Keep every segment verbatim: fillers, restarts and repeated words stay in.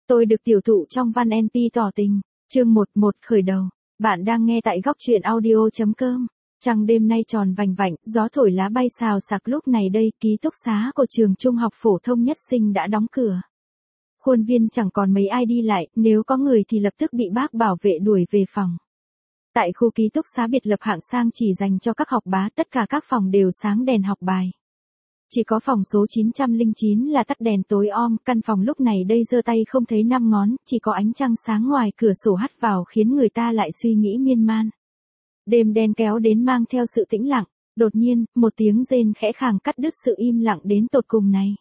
Tôi được tiểu thụ trong văn en pê tỏ tình. Chương một một khởi đầu. Bạn đang nghe tại góc truyện audio.com. Trăng đêm nay tròn vành vạnh, gió thổi lá bay xào xạc, lúc này đây ký túc xá của trường trung học phổ thông Nhất Sinh đã đóng cửa. Khuôn viên chẳng còn mấy ai đi lại, nếu có người thì lập tức bị bác bảo vệ đuổi về phòng. Tại khu ký túc xá biệt lập hạng sang chỉ dành cho các học bá, tất cả các phòng đều sáng đèn học bài. Chỉ có phòng số chín trăm lẻ chín là tắt đèn tối om, căn phòng lúc này đây giơ tay không thấy năm ngón, chỉ có ánh trăng sáng ngoài cửa sổ hắt vào khiến người ta lại suy nghĩ miên man. Đêm đen kéo đến mang theo sự tĩnh lặng, đột nhiên, một tiếng rên khẽ khàng cắt đứt sự im lặng đến tột cùng này.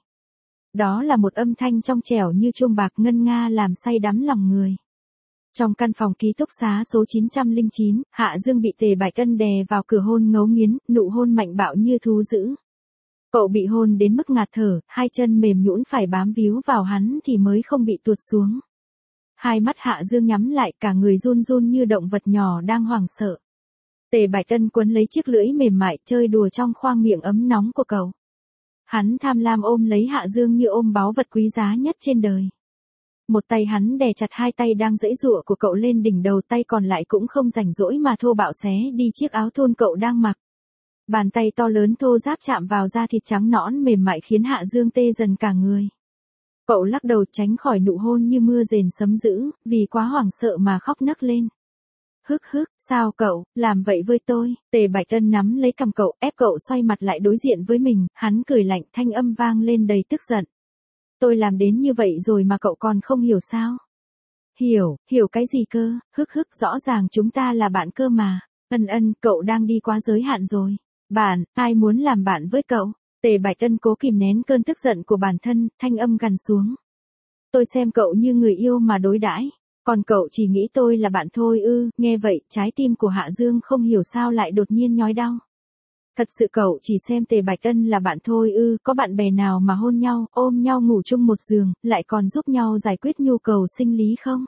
Đó là một âm thanh trong trẻo như chuông bạc ngân nga làm say đắm lòng người. Trong căn phòng ký túc xá số chín trăm lẻ chín, Hạ Dương bị Tề Bạch Ân đè vào cửa hôn ngấu nghiến, nụ hôn mạnh bạo như thú dữ. Cậu bị hôn đến mức ngạt thở, hai chân mềm nhũn phải bám víu vào hắn thì mới không bị tuột xuống. Hai mắt Hạ Dương nhắm lại, cả người run run như động vật nhỏ đang hoảng sợ. Tề Bạch Ân quấn lấy chiếc lưỡi mềm mại chơi đùa trong khoang miệng ấm nóng của cậu. Hắn tham lam ôm lấy Hạ Dương như ôm báu vật quý giá nhất trên đời. Một tay hắn đè chặt hai tay đang giãy giụa của cậu lên đỉnh đầu, tay còn lại cũng không rảnh rỗi mà thô bạo xé đi chiếc áo thun cậu đang mặc. Bàn tay to lớn thô ráp chạm vào da thịt trắng nõn mềm mại khiến Hạ Dương tê dần cả người. Cậu lắc đầu tránh khỏi nụ hôn như mưa rền sấm dữ, vì quá hoảng sợ mà khóc nấc lên. Hức hức, sao cậu, làm vậy với tôi? Tề Bạch Ân nắm lấy cằm cậu, ép cậu xoay mặt lại đối diện với mình, hắn cười lạnh, thanh âm vang lên đầy tức giận. Tôi làm đến như vậy rồi mà cậu còn không hiểu sao? Hiểu, hiểu cái gì cơ, hức hức, rõ ràng chúng ta là bạn cơ mà. Ân ân, cậu đang đi quá giới hạn rồi. Bạn, ai muốn làm bạn với cậu? Tề Bạch Ân cố kìm nén cơn tức giận của bản thân, thanh âm gằn xuống. Tôi xem cậu như người yêu mà đối đãi, còn cậu chỉ nghĩ tôi là bạn thôi ư? Nghe vậy, trái tim của Hạ Dương không hiểu sao lại đột nhiên nhói đau. Thật sự cậu chỉ xem Tề Bạch Ân là bạn thôi ư? Có bạn bè nào mà hôn nhau, ôm nhau ngủ chung một giường, lại còn giúp nhau giải quyết nhu cầu sinh lý không?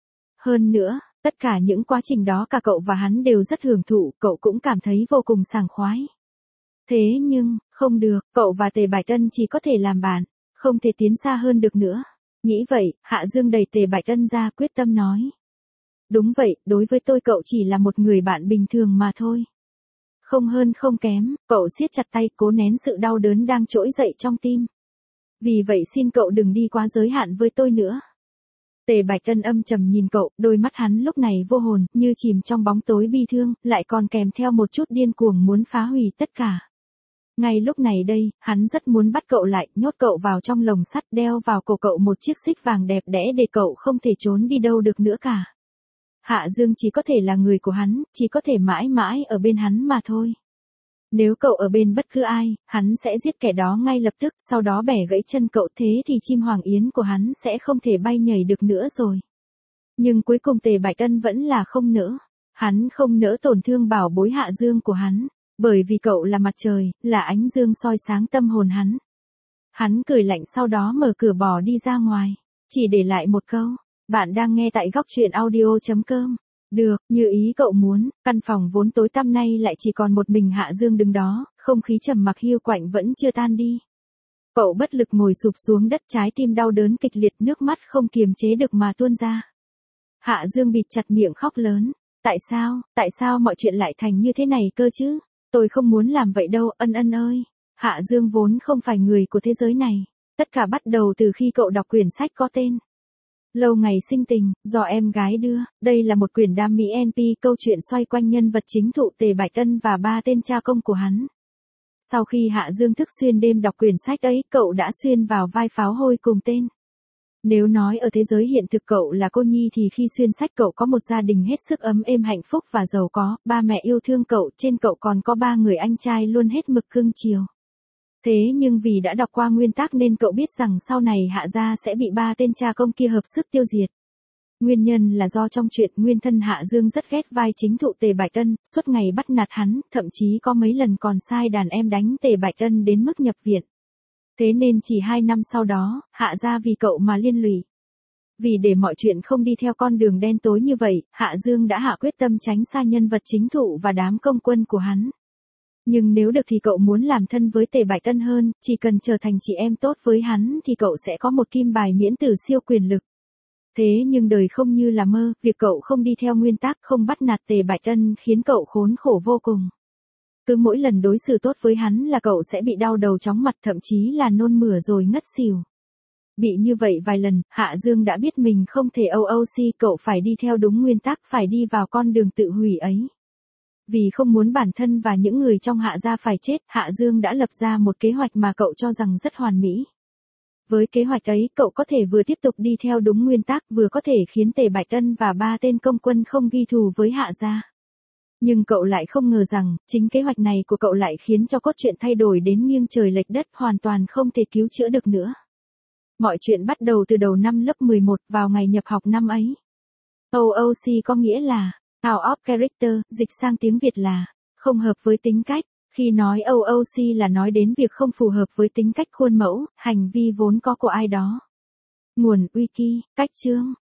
Hơn nữa, tất cả những quá trình đó cả cậu và hắn đều rất hưởng thụ, cậu cũng cảm thấy vô cùng sảng khoái. Thế nhưng, không được, cậu và Tề Bạch Ân chỉ có thể làm bạn, không thể tiến xa hơn được nữa. Nghĩ vậy, Hạ Dương đẩy Tề Bạch Ân ra, quyết tâm nói. Đúng vậy, đối với tôi cậu chỉ là một người bạn bình thường mà thôi. Không hơn không kém, cậu siết chặt tay cố nén sự đau đớn đang trỗi dậy trong tim. Vì vậy xin cậu đừng đi quá giới hạn với tôi nữa. Tề Bạch Ân âm trầm nhìn cậu, đôi mắt hắn lúc này vô hồn, như chìm trong bóng tối bi thương, lại còn kèm theo một chút điên cuồng muốn phá hủy tất cả. Ngay lúc này đây, hắn rất muốn bắt cậu lại, nhốt cậu vào trong lồng sắt, đeo vào cổ cậu một chiếc xích vàng đẹp đẽ để cậu không thể trốn đi đâu được nữa cả. Hạ Dương chỉ có thể là người của hắn, chỉ có thể mãi mãi ở bên hắn mà thôi. Nếu cậu ở bên bất cứ ai, hắn sẽ giết kẻ đó ngay lập tức, sau đó bẻ gãy chân cậu, thế thì chim hoàng yến của hắn sẽ không thể bay nhảy được nữa rồi. Nhưng cuối cùng Tề Bạch Ân vẫn là không nỡ. Hắn không nỡ tổn thương bảo bối Hạ Dương của hắn, bởi vì cậu là mặt trời, là ánh dương soi sáng tâm hồn hắn. Hắn cười lạnh sau đó mở cửa bỏ đi ra ngoài, chỉ để lại một câu, bạn đang nghe tại góc truyện audio.com. Được, như ý cậu muốn. Căn phòng vốn tối tăm nay lại chỉ còn một mình Hạ Dương đứng đó, không khí trầm mặc hiu quạnh vẫn chưa tan đi. Cậu bất lực ngồi sụp xuống đất, trái tim đau đớn kịch liệt, nước mắt không kiềm chế được mà tuôn ra. Hạ Dương bịt chặt miệng khóc lớn. Tại sao, tại sao mọi chuyện lại thành như thế này cơ chứ? Tôi không muốn làm vậy đâu, Ân Ân ơi. Hạ Dương vốn không phải người của thế giới này. Tất cả bắt đầu từ khi cậu đọc quyển sách có tên Lâu Ngày Sinh Tình, do em gái đưa. Đây là một quyển đam mỹ en pê, câu chuyện xoay quanh nhân vật chính thụ Tề Bạch Ân và ba tên cha công của hắn. Sau khi Hạ Dương thức xuyên đêm đọc quyển sách ấy, cậu đã xuyên vào vai pháo hôi cùng tên. Nếu nói ở thế giới hiện thực cậu là cô nhi thì khi xuyên sách cậu có một gia đình hết sức ấm êm hạnh phúc và giàu có, ba mẹ yêu thương cậu, trên cậu còn có ba người anh trai luôn hết mực cưng chiều. Thế nhưng vì đã đọc qua nguyên tác nên cậu biết rằng sau này Hạ gia sẽ bị ba tên cha công kia hợp sức tiêu diệt. Nguyên nhân là do trong chuyện nguyên thân Hạ Dương rất ghét vai chính thụ Tề Bạch Ân, suốt ngày bắt nạt hắn, thậm chí có mấy lần còn sai đàn em đánh Tề Bạch Ân đến mức nhập viện. Thế nên chỉ hai năm sau đó, Hạ gia vì cậu mà liên lụy. Vì để mọi chuyện không đi theo con đường đen tối như vậy, Hạ Dương đã hạ quyết tâm tránh xa nhân vật chính thụ và đám công quân của hắn. Nhưng nếu được thì cậu muốn làm thân với Tề Bạch Ân hơn, chỉ cần trở thành chị em tốt với hắn thì cậu sẽ có một kim bài miễn tử siêu quyền lực. Thế nhưng đời không như là mơ, việc cậu không đi theo nguyên tắc, không bắt nạt Tề Bạch Ân khiến cậu khốn khổ vô cùng. Cứ mỗi lần đối xử tốt với hắn là cậu sẽ bị đau đầu chóng mặt, thậm chí là nôn mửa rồi ngất xỉu. Bị như vậy vài lần, Hạ Dương đã biết mình không thể o o xê, cậu phải đi theo đúng nguyên tắc, phải đi vào con đường tự hủy ấy. Vì không muốn bản thân và những người trong Hạ gia phải chết, Hạ Dương đã lập ra một kế hoạch mà cậu cho rằng rất hoàn mỹ. Với kế hoạch ấy, cậu có thể vừa tiếp tục đi theo đúng nguyên tắc, vừa có thể khiến Tề Bạch Ân và ba tên công quân không ghi thù với Hạ gia. Nhưng cậu lại không ngờ rằng, chính kế hoạch này của cậu lại khiến cho cốt truyện thay đổi đến nghiêng trời lệch đất, hoàn toàn không thể cứu chữa được nữa. Mọi chuyện bắt đầu từ đầu năm lớp mười một, vào ngày nhập học năm ấy. o o xê có nghĩa là out of character, dịch sang tiếng Việt là không hợp với tính cách. Khi nói o o xê là nói đến việc không phù hợp với tính cách, khuôn mẫu, hành vi vốn có của ai đó. Nguồn Wiki, cách chương.